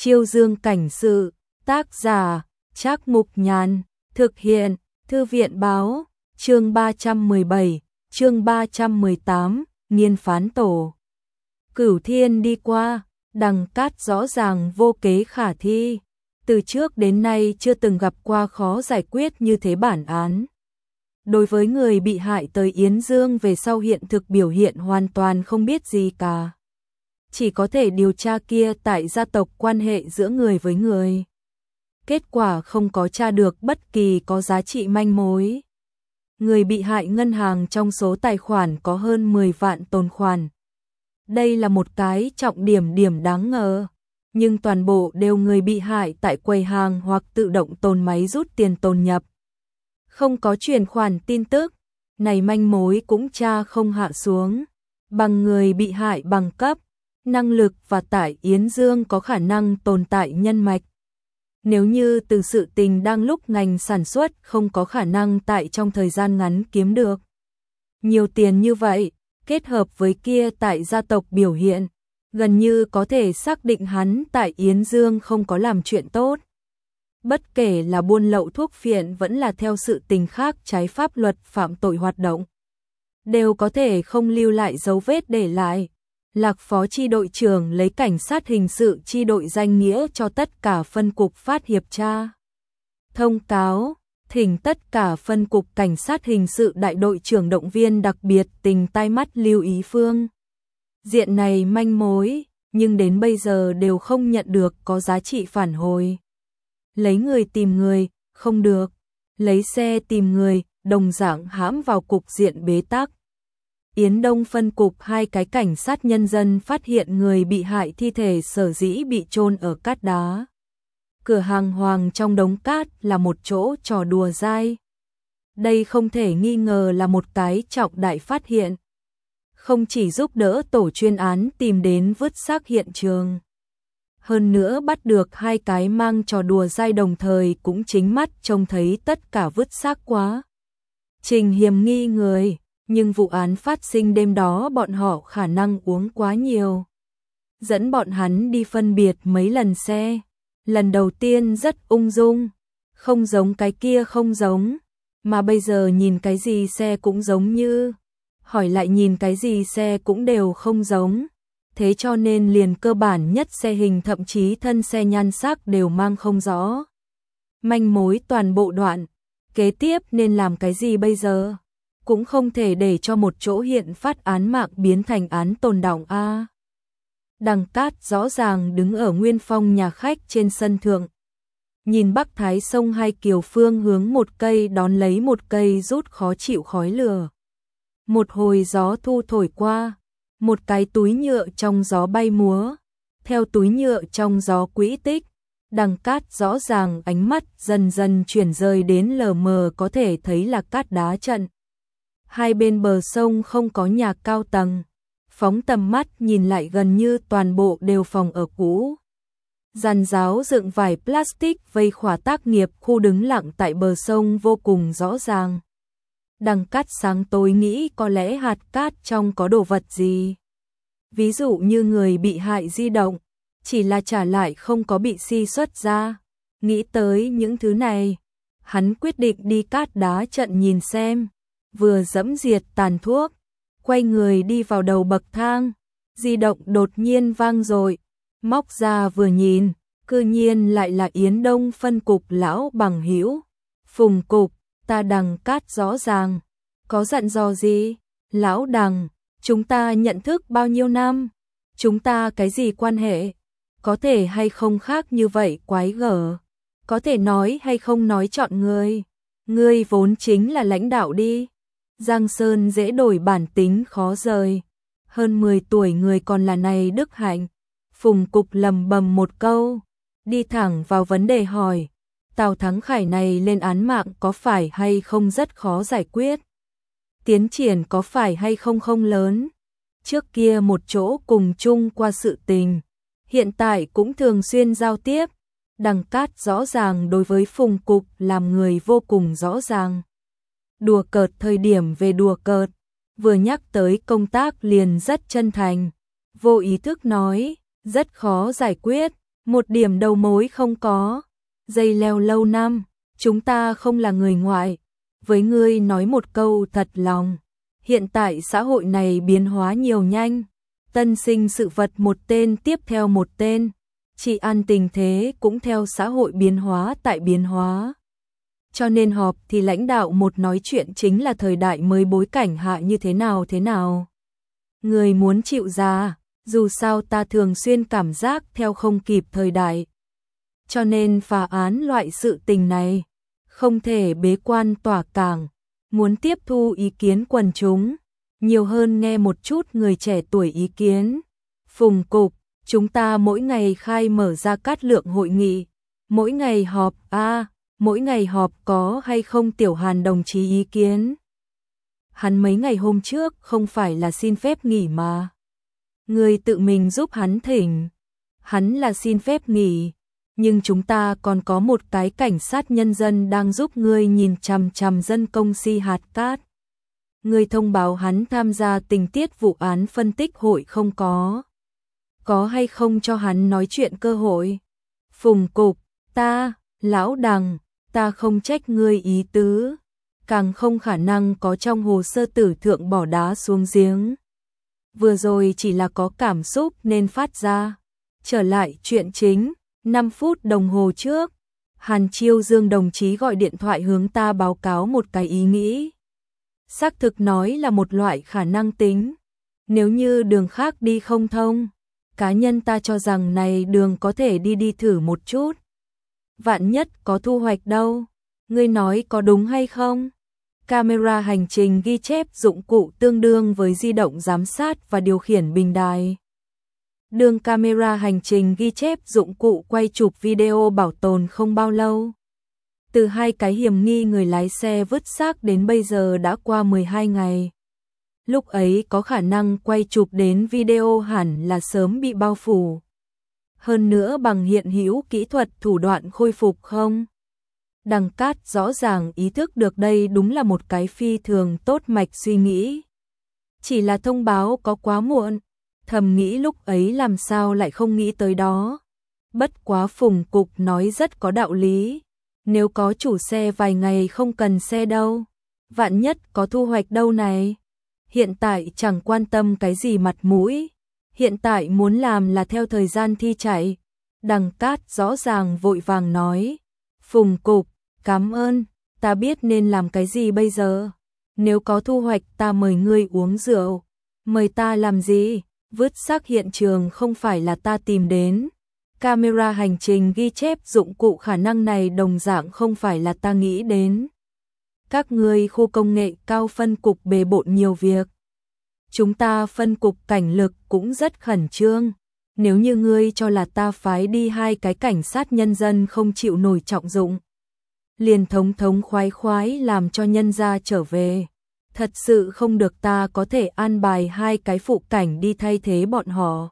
Chiêu Dương cảnh sự, tác giả, Trác Mục Nhàn, thực hiện, Thư viện báo, chương 317, chương 318, nghiên phán tổ. Cửu Thiên đi qua, Đằng Cát rõ ràng vô kế khả thi, từ trước đến nay chưa từng gặp qua khó giải quyết như thế bản án. Đối với người bị hại tới Yến Dương về sau hiện thực biểu hiện hoàn toàn không biết gì cả. Chỉ có thể điều tra kia tại gia tộc quan hệ giữa người với người. Kết quả không có tra được bất kỳ có giá trị manh mối. Người bị hại ngân hàng trong số tài khoản có hơn 10 vạn tồn khoản. Đây là một cái trọng điểm đáng ngờ, nhưng toàn bộ đều người bị hại tại quầy hàng hoặc tự động tồn máy rút tiền tồn nhập. Không có chuyển khoản tin tức, này manh mối cũng tra không hạ xuống. Bằng người bị hại bằng cấp, năng lực và tại Yến Dương có khả năng tồn tại nhân mạch. Nếu như từ sự tình đang lúc ngành sản xuất không có khả năng tại trong thời gian ngắn kiếm được nhiều tiền như vậy, kết hợp với kia tại gia tộc biểu hiện, gần như có thể xác định hắn tại Yến Dương không có làm chuyện tốt. Bất kể là buôn lậu thuốc phiện vẫn là theo sự tình khác trái pháp luật phạm tội hoạt động, đều có thể không lưu lại dấu vết để lại. Lạc phó chi đội trưởng lấy cảnh sát hình sự chi đội danh nghĩa cho tất cả phân cục phát hiệp tra. Thông cáo, thỉnh tất cả phân cục cảnh sát hình sự đại đội trưởng động viên đặc biệt tình tai mắt lưu ý phương diện này manh mối, nhưng đến bây giờ đều không nhận được có giá trị phản hồi. Lấy người tìm người, không được. Lấy xe tìm người, đồng dạng hãm vào cục diện bế tắc. Yến Đông phân cục hai cái cảnh sát nhân dân phát hiện người bị hại thi thể sở dĩ bị chôn ở cát đá. Cửa hàng Hoàng trong đống cát là một chỗ trò đùa dai. Đây không thể nghi ngờ là một cái trọng đại phát hiện. Không chỉ giúp đỡ tổ chuyên án tìm đến vứt xác hiện trường. Hơn nữa bắt được hai cái mang trò đùa dai đồng thời cũng chính mắt trông thấy tất cả vứt xác quá trình hiểm nghi người. Nhưng vụ án phát sinh đêm đó bọn họ khả năng uống quá nhiều. Dẫn bọn hắn đi phân biệt mấy lần xe. Lần đầu tiên rất ung dung. Không giống cái kia không giống. Mà bây giờ nhìn cái gì xe cũng giống như. Hỏi lại nhìn cái gì xe cũng đều không giống. Thế cho nên liền cơ bản nhất xe hình thậm chí thân xe nhan sắc đều mang không rõ. Manh mối toàn bộ đoạn. Kế tiếp nên làm cái gì bây giờ? Cũng không thể để cho một chỗ hiện phát án mạng biến thành án tồn đọng a. Đằng Cát rõ ràng đứng ở nguyên phong nhà khách trên sân thượng. Nhìn Bắc Thái sông hai kiều phương hướng một cây đón lấy một cây rút khó chịu khói lửa. Một hồi gió thu thổi qua, một cái túi nhựa trong gió bay múa. Theo túi nhựa trong gió quỹ tích, Đằng Cát rõ ràng ánh mắt dần dần chuyển rời đến lờ mờ có thể thấy là cát đá trận. Hai bên bờ sông không có nhà cao tầng, phóng tầm mắt nhìn lại gần như toàn bộ đều phòng ở cũ. Giàn giáo dựng vải plastic vây khỏa tác nghiệp khu đứng lặng tại bờ sông vô cùng rõ ràng. Đằng Cát sáng tối nghĩ có lẽ hạt cát trong có đồ vật gì. Ví dụ như người bị hại di động, chỉ là trả lại không có bị si xuất ra. Nghĩ tới những thứ này, hắn quyết định đi cát đá trận nhìn xem. Vừa dẫm diệt tàn thuốc, quay người đi vào đầu bậc thang, di động đột nhiên vang dội, móc ra vừa nhìn, cư nhiên lại là Yến Đông phân cục lão bằng hữu. Phùng cục, ta Đằng Cát rõ ràng, có dặn dò gì? Lão Đằng, chúng ta nhận thức bao nhiêu năm? Chúng ta cái gì quan hệ? Có thể hay không khác như vậy quái gở? Có thể nói hay không nói chọn người? Ngươi vốn chính là lãnh đạo đi. Giang Sơn dễ đổi bản tính khó rời. Hơn 10 tuổi người còn là này đức hạnh. Phùng cục lầm bầm một câu, đi thẳng vào vấn đề hỏi. Tào Thắng Khải này lên án mạng có phải hay không rất khó giải quyết? Tiến triển có phải hay không không lớn? Trước kia một chỗ cùng chung qua sự tình, hiện tại cũng thường xuyên giao tiếp. Đằng Cát rõ ràng đối với Phùng cục làm người vô cùng rõ ràng. Đùa cợt thời điểm về đùa cợt, vừa nhắc tới công tác liền rất chân thành, vô ý thức nói, rất khó giải quyết, một điểm đầu mối không có. Dây leo lâu năm, chúng ta không là người ngoại. Với ngươi nói một câu thật lòng. Hiện tại xã hội này biến hóa nhiều nhanh. Tân sinh sự vật một tên tiếp theo một tên. Trị an tình thế cũng theo xã hội biến hóa tại biến hóa. Cho nên họp thì lãnh đạo một nói chuyện chính là thời đại mới bối cảnh hạ như thế nào. Người muốn chịu ra, dù sao ta thường xuyên cảm giác theo không kịp thời đại. Cho nên phá án loại sự tình này, không thể bế quan tỏa cảng, muốn tiếp thu ý kiến quần chúng, nhiều hơn nghe một chút người trẻ tuổi ý kiến. Phùng cục, chúng ta mỗi ngày khai mở ra cát lượng hội nghị, mỗi ngày họp mỗi ngày họp có hay không Tiểu Hàn đồng chí ý kiến. Hắn mấy ngày hôm trước không phải là xin phép nghỉ mà. Người tự mình giúp hắn thỉnh. Hắn là xin phép nghỉ, nhưng chúng ta còn có một cái cảnh sát nhân dân đang giúp ngươi nhìn chằm chằm dân công si hạt cát. Ngươi thông báo hắn tham gia tình tiết vụ án phân tích hội không có. Có hay không cho hắn nói chuyện cơ hội? Phùng cục, lão Đằng, ta không trách ngươi ý tứ, càng không khả năng có trong hồ sơ tử thượng bỏ đá xuống giếng. Vừa rồi chỉ là có cảm xúc nên phát ra. Trở lại chuyện chính, 5 phút đồng hồ trước, Hàn Chiêu Dương đồng chí gọi điện thoại hướng ta báo cáo một cái ý nghĩ. Xác thực nói là một loại khả năng tính. Nếu như đường khác đi không thông, cá nhân ta cho rằng này đường có thể đi thử một chút. Vạn nhất có thu hoạch đâu, ngươi nói có đúng hay không? Camera hành trình ghi chép dụng cụ tương đương với di động giám sát và điều khiển bình đài. Đường camera hành trình ghi chép dụng cụ quay chụp video bảo tồn không bao lâu. Từ 2 cái hiểm nghi người lái xe vứt xác đến bây giờ đã qua 12 ngày. Lúc ấy có khả năng quay chụp đến video hẳn là sớm bị bao phủ. Hơn nữa bằng hiện hữu kỹ thuật thủ đoạn khôi phục không? Đằng Cát rõ ràng ý thức được đây đúng là một cái phi thường tốt mạch suy nghĩ. Chỉ là thông báo có quá muộn, thầm nghĩ lúc ấy làm sao lại không nghĩ tới đó. Bất quá Phùng cục nói rất có đạo lý. Nếu có chủ xe vài ngày không cần xe đâu, vạn nhất có thu hoạch đâu này. Hiện tại chẳng quan tâm cái gì mặt mũi, hiện tại muốn làm là theo thời gian thi chạy. Đằng Cát rõ ràng vội vàng nói, Phùng cục, cảm ơn, ta biết nên làm cái gì bây giờ. Nếu có thu hoạch ta mời ngươi uống rượu. Mời ta làm gì? Vứt xác hiện trường không phải là ta tìm đến. Camera hành trình ghi chép dụng cụ khả năng này đồng dạng không phải là ta nghĩ đến. Các ngươi khu công nghệ cao phân cục bề bộn nhiều việc. Chúng ta phân cục cảnh lực cũng rất khẩn trương. Nếu như ngươi cho là ta phái đi 2 cái cảnh sát nhân dân không chịu nổi trọng dụng, liền thống khoái làm cho nhân gia trở về. Thật sự không được ta có thể an bài 2 cái phụ cảnh đi thay thế bọn họ.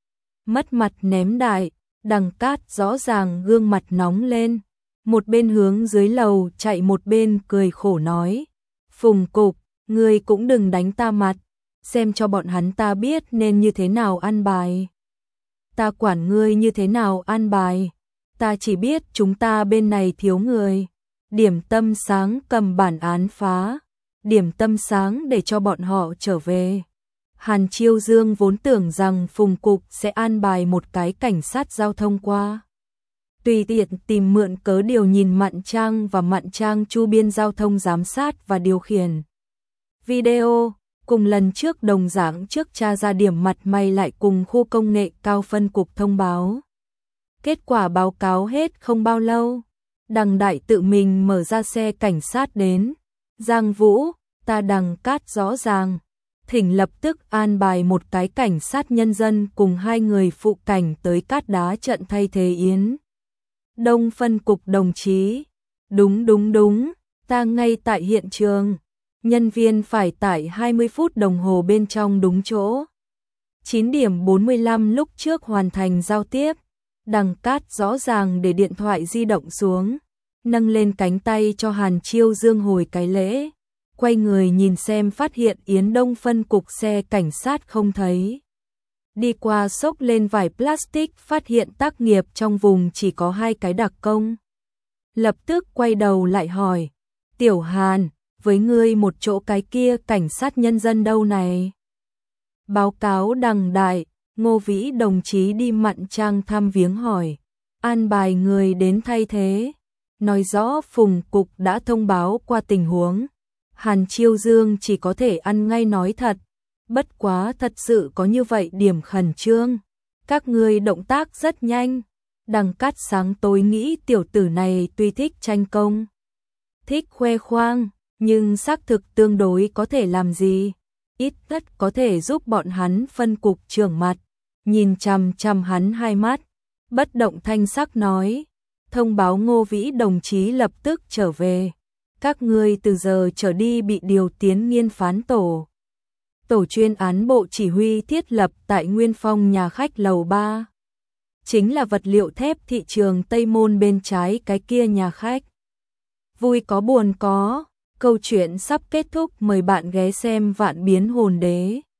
Mất mặt ném đại, Đằng Cát rõ ràng gương mặt nóng lên. Một bên hướng dưới lầu chạy một bên cười khổ nói. Phùng cục, ngươi cũng đừng đánh ta mặt. Xem cho bọn hắn ta biết nên như thế nào an bài. Ta quản ngươi như thế nào an bài. Ta chỉ biết chúng ta bên này thiếu người. Điểm tâm sáng cầm bản án phá. Điểm tâm sáng để cho bọn họ trở về. Hàn Chiêu Dương vốn tưởng rằng Phùng cục sẽ an bài một cái cảnh sát giao thông qua. Tùy tiện tìm mượn cớ điều nhìn Mạn Trang và Mạn Trang chu biên giao thông giám sát và điều khiển. Video, cùng lần trước đồng dạng trước tra ra điểm mặt mày lại cùng khu công nghệ cao phân cục thông báo. Kết quả báo cáo hết không bao lâu. Đằng Đại tự mình mở ra xe cảnh sát đến. Giang Vũ, ta Đằng Cát rõ ràng. Thỉnh lập tức an bài một cái cảnh sát nhân dân cùng 2 người phụ cảnh tới Cát Đá trận thay thế Yến Đông phân cục đồng chí. Đúng, ta ngay tại hiện trường. Nhân viên phải tại 20 phút đồng hồ bên trong đúng chỗ. 9 điểm 45 lúc trước hoàn thành giao tiếp. Đằng Cát rõ ràng để điện thoại di động xuống, nâng lên cánh tay cho Hàn Chiêu Dương hồi cái lễ. Quay người nhìn xem phát hiện Yến Đông phân cục xe cảnh sát không thấy. đi qua xốc lên vải plastic phát hiện tác nghiệp trong vùng chỉ có 2 cái đặc công. Lập tức quay đầu lại hỏi, Tiểu Hàn, với ngươi một chỗ cái kia cảnh sát nhân dân đâu này? Báo cáo đằng đại, Ngô Vĩ đồng chí đi Mạn Trang thăm viếng hỏi, an bài người đến thay thế. Nói rõ Phùng Cục đã thông báo qua tình huống. Hàn Chiêu Dương chỉ có thể ăn ngay nói thật. Bất quá thật sự có như vậy điểm khẩn trương. Các ngươi động tác rất nhanh. Đằng Cát sáng tối nghĩ tiểu tử này tuy thích tranh công, thích khoe khoang, nhưng xác thực tương đối có thể làm gì. Ít nhất có thể giúp bọn hắn phân cục trưởng mặt. Nhìn chằm chằm hắn 2 mắt. Bất động thanh sắc nói. Thông báo Ngô Vĩ đồng chí lập tức trở về. Các ngươi từ giờ trở đi bị điều tiến nghiên phán tổ. Tổ chuyên án bộ chỉ huy thiết lập tại Nguyên Phong nhà khách lầu 3. Chính là vật liệu thép thị trường Tây Môn bên trái cái kia nhà khách. Vui có buồn có, câu chuyện sắp kết thúc, mời bạn ghé xem Vạn Biến Hồn Đế.